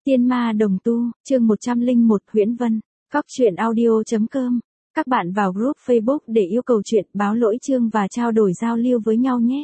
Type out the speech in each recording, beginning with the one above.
Tiên ma đồng tu, chương 101 Huyễn Vân, Cóc truyện audio.com. Các bạn vào group Facebook để yêu cầu chuyện, báo lỗi chương và trao đổi giao lưu với nhau nhé.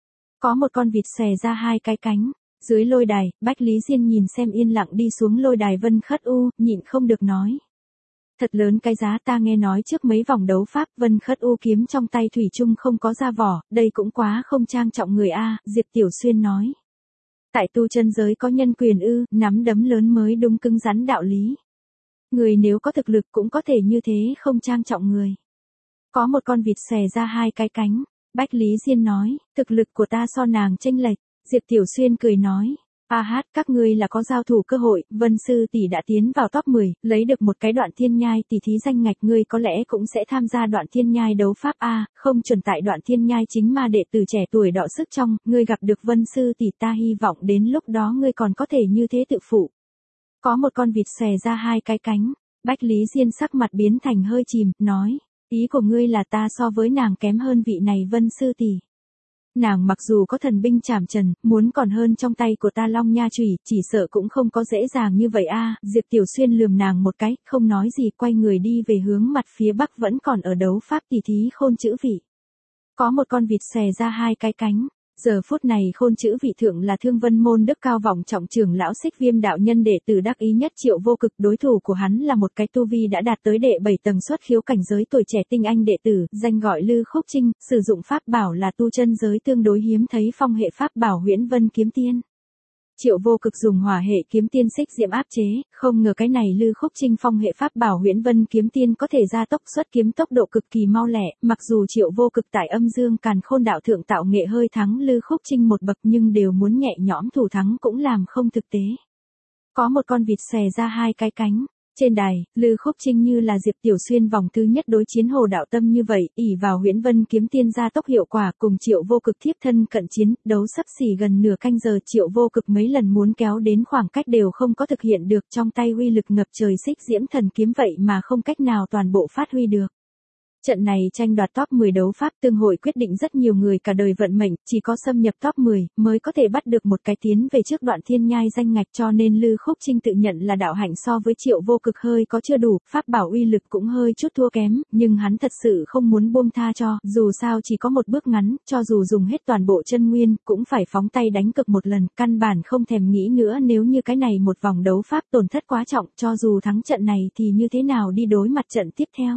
Có một con vịt xòe ra hai cái cánh. Dưới lôi đài, Bách Lý Diên nhìn xem yên lặng đi xuống lôi đài Vân Khất U, nhịn không được nói. Thật lớn cái giá, ta nghe nói trước mấy vòng đấu pháp Vân Khất U kiếm trong tay thủy chung không có ra vỏ, đây cũng quá không trang trọng người a, Diệp Tiểu Xuyên nói. Tại tu chân giới có nhân quyền ư, nắm đấm lớn mới đúng, cứng rắn đạo lý. Người nếu có thực lực cũng có thể như thế, không trang trọng người. Có một con vịt xòe ra hai cái cánh. Bách Lý Diên nói, thực lực của ta so nàng chênh lệch. Diệp Tiểu Xuyên cười nói, các ngươi là có giao thủ cơ hội, Vân Sư tỷ đã tiến vào top 10, lấy được một cái Đoạn Thiên Nhai tỷ thí danh ngạch, ngươi có lẽ cũng sẽ tham gia Đoạn Thiên Nhai đấu pháp a, không chuẩn tại Đoạn Thiên Nhai chính ma đệ tử trẻ tuổi đọ sức trong, ngươi gặp được Vân Sư tỷ, ta hy vọng đến lúc đó ngươi còn có thể như thế tự phụ. Có một con vịt xòe ra hai cái cánh. Bách Lý Diên sắc mặt biến thành hơi chìm, nói, ý của ngươi là ta so với nàng kém hơn vị này Vân Sư tỷ. Nàng mặc dù có thần binh trảm trần, muốn còn hơn trong tay của ta Long Nha chùy, chỉ sợ cũng không có dễ dàng như vậy a. Diệp Tiểu Xuyên lườm nàng một cái, không nói gì, quay người đi về hướng mặt phía bắc vẫn còn ở đấu pháp tỷ thí Khôn Chữ Vị. Có một con vịt xòe ra hai cái cánh. Giờ phút này Khôn Chữ Vị thượng là Thương Vân môn đức cao vọng trọng trưởng lão Xích Viêm đạo nhân đệ tử đắc ý nhất Triệu Vô Cực, đối thủ của hắn là một cái tu vi đã đạt tới đệ 7 tầng xuất khiếu cảnh giới tuổi trẻ tinh anh đệ tử, danh gọi Lư Khúc Trinh, sử dụng pháp bảo là tu chân giới tương đối hiếm thấy phong hệ pháp bảo Huyễn Vân kiếm tiên. Triệu Vô Cực dùng hỏa hệ kiếm tiên Xích Diễm áp chế, không ngờ cái này Lư Khúc Trinh phong hệ pháp bảo Huyễn Vân kiếm tiên có thể gia tốc xuất kiếm tốc độ cực kỳ mau lẹ, mặc dù Triệu Vô Cực tại Âm Dương Càn Khôn đạo thượng tạo nghệ hơi thắng Lư Khúc Trinh một bậc, nhưng đều muốn nhẹ nhõm thủ thắng cũng làm không thực tế. Có một con vịt xòe ra hai cái cánh. Trên đài, Lư Khúc Trinh như là Diệp Tiểu Xuyên vòng thứ nhất đối chiến Hồ Đạo Tâm như vậy, ỷ vào Huyễn Vân kiếm tiên gia tốc hiệu quả cùng Triệu Vô Cực thiếp thân cận chiến, đấu sắp xỉ gần nửa canh giờ, Triệu Vô Cực mấy lần muốn kéo đến khoảng cách đều không có thực hiện được, trong tay uy lực ngập trời Xích Diễm thần kiếm vậy mà không cách nào toàn bộ phát huy được. Trận này tranh đoạt top 10 đấu pháp tương hội quyết định rất nhiều người cả đời vận mệnh, chỉ có xâm nhập top 10 mới có thể bắt được một cái tiến về trước Đoạn Thiên Nhai danh ngạch, cho nên Lư Khúc Trinh tự nhận là đạo hạnh so với Triệu Vô Cực hơi có chưa đủ, pháp bảo uy lực cũng hơi chút thua kém, nhưng hắn thật sự không muốn buông tha cho, dù sao chỉ có một bước ngắn, cho dù dùng hết toàn bộ chân nguyên, cũng phải phóng tay đánh cực một lần, căn bản không thèm nghĩ nữa, nếu như cái này một vòng đấu pháp tổn thất quá trọng, cho dù thắng trận này thì như thế nào đi đối mặt trận tiếp theo.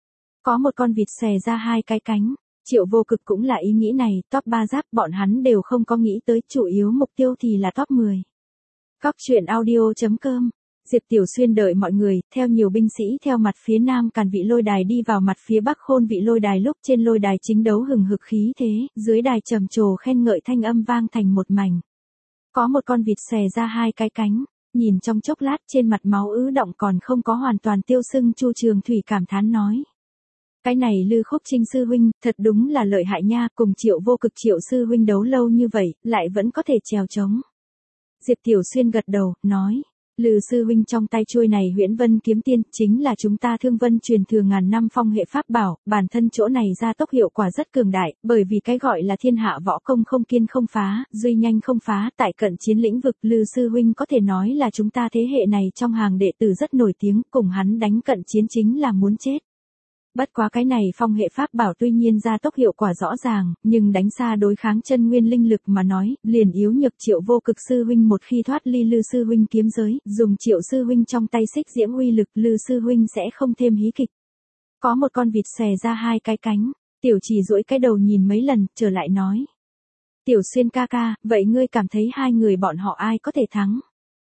Có một con vịt xòe ra hai cái cánh. Triệu Vô Cực cũng là ý nghĩ này, top 3 giáp bọn hắn đều không có nghĩ tới, chủ yếu mục tiêu thì là top 10. Cóc truyện audio.com. Diệp Tiểu Xuyên đợi mọi người, theo nhiều binh sĩ theo mặt phía nam Càn Vị lôi đài đi vào mặt phía bắc Khôn Vị lôi đài, lúc trên lôi đài chính đấu hừng hực khí thế, dưới đài trầm trồ khen ngợi thanh âm vang thành một mảnh. Có một con vịt xòe ra hai cái cánh. Nhìn trong chốc lát trên mặt máu ứ động còn không có hoàn toàn tiêu sưng, Chu Trường Thủy cảm thán nói. Cái này Lư Khúc Trinh sư huynh, thật đúng là lợi hại nha, cùng Triệu Vô Cực Triệu sư huynh đấu lâu như vậy, lại vẫn có thể trèo trống. Diệp Tiểu Xuyên gật đầu, nói, Lư sư huynh trong tay chuôi này Huyễn Vân kiếm tiên, chính là chúng ta Thương Vân truyền thừa ngàn năm phong hệ pháp bảo, bản thân chỗ này gia tốc hiệu quả rất cường đại, bởi vì cái gọi là thiên hạ võ công không kiên không phá, duy nhanh không phá, tại cận chiến lĩnh vực Lư sư huynh có thể nói là chúng ta thế hệ này trong hàng đệ tử rất nổi tiếng, cùng hắn đánh cận chiến chính là muốn chết. Bất quá cái này phong hệ pháp bảo tuy nhiên gia tốc hiệu quả rõ ràng, nhưng đánh xa đối kháng chân nguyên linh lực mà nói, liền yếu nhược Triệu Vô Cực sư huynh một khi thoát ly Lư sư huynh kiếm giới, dùng Triệu sư huynh trong tay Xích Diễm uy lực, Lư sư huynh sẽ không thêm hí kịch. Có một con vịt xòe ra hai cái cánh, Tiểu Chỉ duỗi cái đầu nhìn mấy lần, trở lại nói. Tiểu Xuyên ca ca, vậy ngươi cảm thấy hai người bọn họ ai có thể thắng?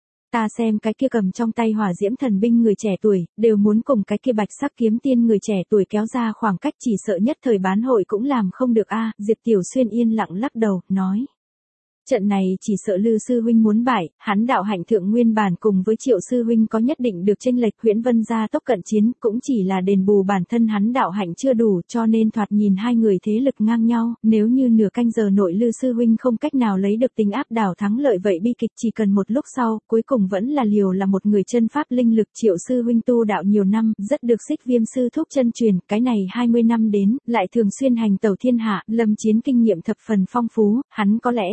Ta xem cái kia cầm trong tay hỏa diễm thần binh người trẻ tuổi, đều muốn cùng cái kia bạch sắc kiếm tiên người trẻ tuổi kéo ra khoảng cách, chỉ sợ nhất thời bán hội cũng làm không được a. Diệp Tiểu Xuyên yên lặng lắc đầu, nói. Trận này chỉ sợ Lư sư huynh muốn bại, hắn đạo hạnh thượng nguyên bản cùng với Triệu sư huynh có nhất định được chênh lệch, Huyễn Vân gia tốc cận chiến cũng chỉ là đền bù bản thân hắn đạo hạnh chưa đủ, cho nên thoạt nhìn hai người thế lực ngang nhau, nếu như nửa canh giờ nội Lư sư huynh không cách nào lấy được tính áp đảo thắng lợi vậy bi kịch chỉ cần một lúc sau, cuối cùng vẫn là liều là một người chân pháp linh lực. Triệu sư huynh tu đạo nhiều năm, rất được Xích Viêm sư thúc chân truyền, cái này 20 năm đến, lại thường xuyên hành tẩu thiên hạ, lâm chiến kinh nghiệm thập phần phong phú, hắn có lẽ rất nhanh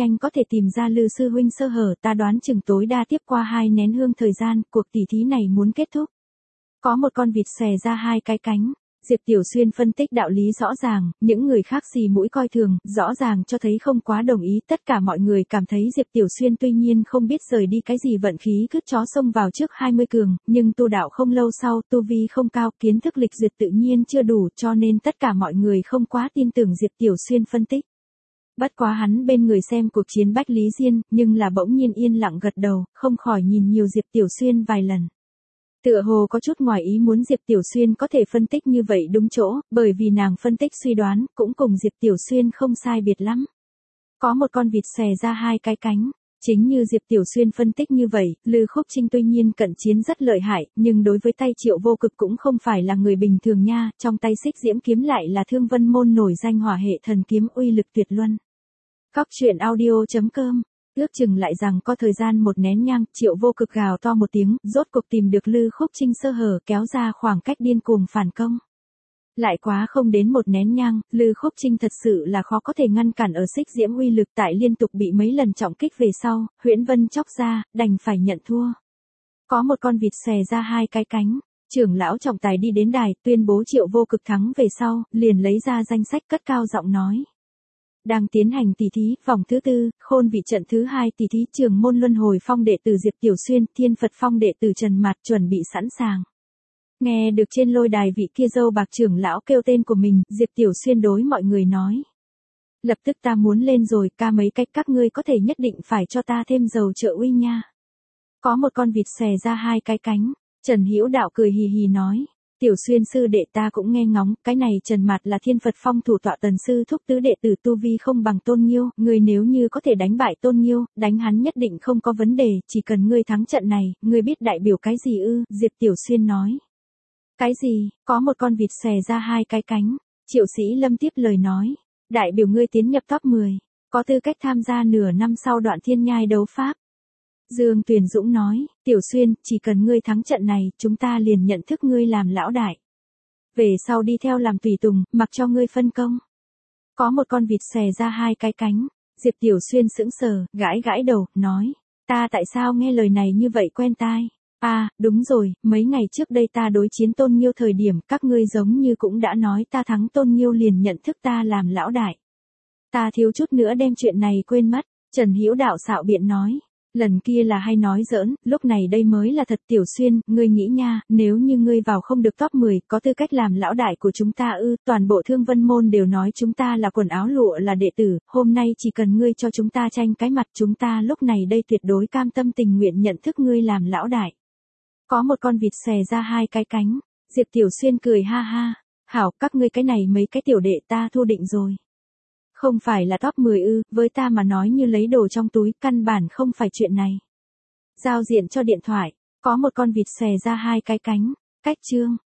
nhanh có thể tìm ra Lư sư huynh sơ hở, ta đoán chừng tối đa tiếp qua 2 nén hương thời gian, cuộc tỉ thí này muốn kết thúc. Có một con vịt xòe ra 2 cái cánh. Diệp Tiểu Xuyên phân tích đạo lý rõ ràng, những người khác xì mũi coi thường, rõ ràng cho thấy không quá đồng ý, tất cả mọi người cảm thấy Diệp Tiểu Xuyên tuy nhiên không biết rời đi cái gì vận khí cứt chó xông vào trước 20 cường, nhưng tu đạo không lâu sau, tu vi không cao, kiến thức lịch duyệt tự nhiên chưa đủ, cho nên tất cả mọi người không quá tin tưởng Diệp Tiểu Xuyên phân tích. Bất quá hắn bên người xem cuộc chiến Bách Lý Diên, nhưng là bỗng nhiên yên lặng gật đầu, không khỏi nhìn nhiều Diệp Tiểu Xuyên vài lần. Tựa hồ có chút ngoài ý muốn Diệp Tiểu Xuyên có thể phân tích như vậy đúng chỗ, bởi vì nàng phân tích suy đoán, cũng cùng Diệp Tiểu Xuyên không sai biệt lắm. Có một con vịt xòe ra 2 cái cánh. Chính như Diệp Tiểu Xuyên phân tích như vậy, Lư Khúc Trinh tuy nhiên cận chiến rất lợi hại, nhưng đối với tay Triệu Vô Cực cũng không phải là người bình thường nha, trong tay Xích Diễm kiếm lại là Thương Vân môn nổi danh hỏa hệ thần kiếm uy lực tuyệt luân. Cóc truyện audio.com. Ước chừng lại rằng có thời gian 1 nén nhang, Triệu Vô Cực gào to một tiếng, rốt cuộc tìm được Lư Khúc Trinh sơ hở, kéo ra khoảng cách điên cuồng phản công. Lại quá không đến 1 nén nhang, Lư Khúc Trinh thật sự là khó có thể ngăn cản ở Xích Diễm uy lực, tại liên tục bị mấy lần trọng kích về sau, Huyễn Vân chóc ra, đành phải nhận thua. Có một con vịt xòe ra 2 cái cánh. Trưởng lão trọng tài đi đến đài, tuyên bố Triệu Vô Cực thắng về sau, liền lấy ra danh sách cất cao giọng nói. Đang tiến hành tỷ thí, vòng thứ 4, khôn vị trận thứ 2 tỷ thí, Trường môn luân hồi phong đệ tử Diệp Tiểu Xuyên, Thiên Phật phong đệ tử Trần Mạt chuẩn bị sẵn sàng. Nghe được trên lôi đài vị kia dâu bạc trưởng lão kêu tên của mình, Diệp Tiểu Xuyên đối mọi người nói. Lập tức ta muốn lên rồi, ca mấy cách các ngươi có thể nhất định phải cho ta thêm dầu trợ uy nha. Có một con vịt xòe ra 2 cái cánh. Trần Hữu Đạo cười hì hì nói. Tiểu Xuyên sư đệ ta cũng nghe ngóng, cái này Trần Mạt là Thiên Phật phong thủ tọa tần sư thúc tứ đệ tử tu vi không bằng Tôn Nghiêu, ngươi nếu như có thể đánh bại Tôn Nghiêu, đánh hắn nhất định không có vấn đề, chỉ cần ngươi thắng trận này, ngươi biết đại biểu cái gì ư? Diệp Tiểu Xuyên nói. Cái gì? Có một con vịt xòe ra 2 cái cánh. Triệu Sĩ Lâm tiếp lời nói. Đại biểu ngươi tiến nhập top 10, có tư cách tham gia nửa năm sau đoạn thiên nhai đấu pháp. Dương Tuyền Dũng nói, Tiểu Xuyên, chỉ cần ngươi thắng trận này, chúng ta liền nhận thức ngươi làm lão đại. Về sau đi theo làm tùy tùng, mặc cho ngươi phân công. Có một con vịt xòe ra 2 cái cánh. Diệp Tiểu Xuyên sững sờ, gãi gãi đầu, nói, ta tại sao nghe lời này như vậy quen tai? À, đúng rồi, mấy ngày trước đây ta đối chiến Tôn Nghiêu thời điểm, các ngươi giống như cũng đã nói ta thắng Tôn Nghiêu liền nhận thức ta làm lão đại. Ta thiếu chút nữa đem chuyện này quên mất, Trần Hữu Đạo xạo biện nói. Lần kia là hay nói giỡn, lúc này đây mới là thật. Tiểu Xuyên, ngươi nghĩ nha, nếu như ngươi vào không được top 10, có tư cách làm lão đại của chúng ta ư? Toàn bộ Thương Vân môn đều nói chúng ta là quần áo lụa là đệ tử, hôm nay chỉ cần ngươi cho chúng ta tranh cái mặt, chúng ta lúc này đây tuyệt đối cam tâm tình nguyện nhận thức ngươi làm lão đại. Có một con vịt xòe ra 2 cái cánh. Diệp Tiểu Xuyên cười ha ha. Hảo, các ngươi cái này mấy cái tiểu đệ ta thu định rồi. Không phải là top 10 ư, với ta mà nói như lấy đồ trong túi, căn bản không phải chuyện này. Giao diện cho điện thoại, có một con vịt xòe ra 2 cái cánh. Cách chương.